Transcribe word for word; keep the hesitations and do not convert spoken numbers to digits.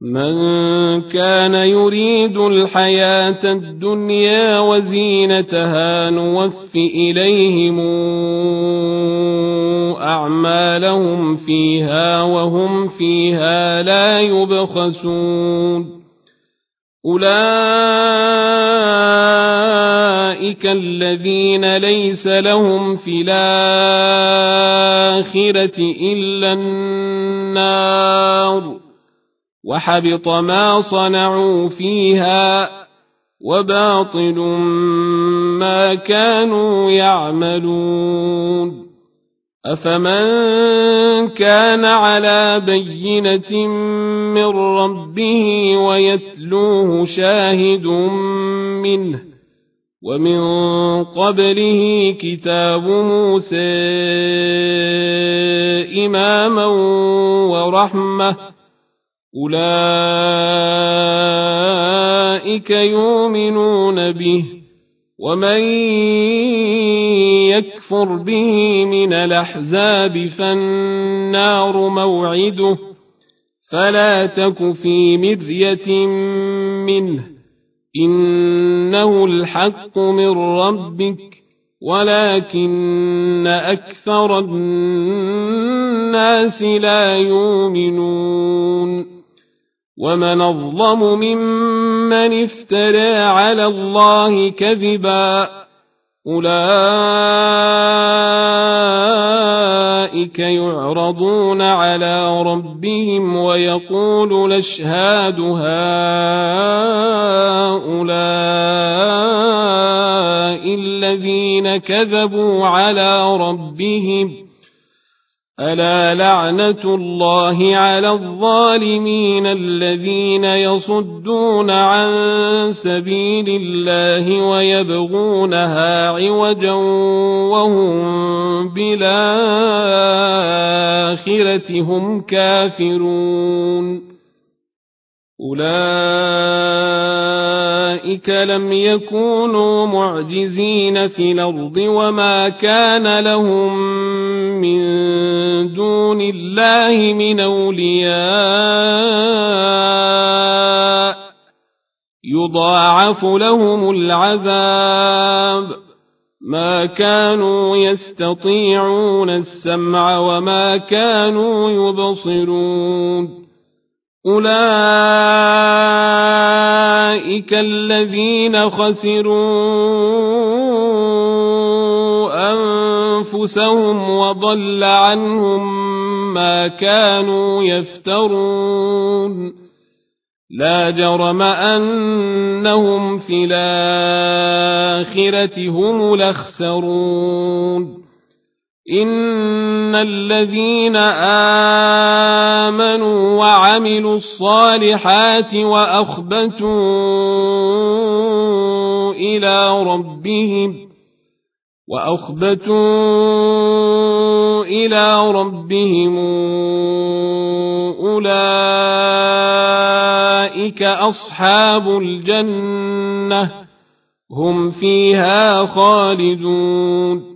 من كان يريد الحياة الدنيا وزينتها نوف إليهم أعمالهم فيها وهم فيها لا يبخسون أولئك الذين ليس لهم في الآخرة إلا النار وحبط ما صنعوا فيها وباطل ما كانوا يعملون أفمن كان على بينة من ربه ويتلوه شاهد منه ومن قبله كتاب موسى إماما ورحمة أولئك يؤمنون به ومن يكفر به من الأحزاب فالنار موعده فلا تك في مرية منه إنه الحق من ربك ولكن أكثر الناس لا يؤمنون ومن أظلم ممن افترى على الله كذبا أولئك يعرضون على ربهم ويقول الأشهاد هؤلاء الذين كذبوا على ربهم ألا لعنة الله على الظالمين الذين يصدون عن سبيل الله ويبغونها عوجا وهم بالآخرة هم كافرون أولئك لم يكونوا معجزين في الأرض وما كان لهم من دون الله من أولياء يضاعف لهم العذاب ما كانوا يستطيعون السمع وما كانوا يبصرون أولئك الذين خسروا أنفسهم وضل عنهم ما كانوا يفترون لا جرم أنهم في الآخرة هم الأخسرون إن الذين آمنوا وعملوا الصالحات وأخبتوا إلى ربهم وأخبتوا إلى ربهم أولئك أصحاب الجنة هم فيها خالدون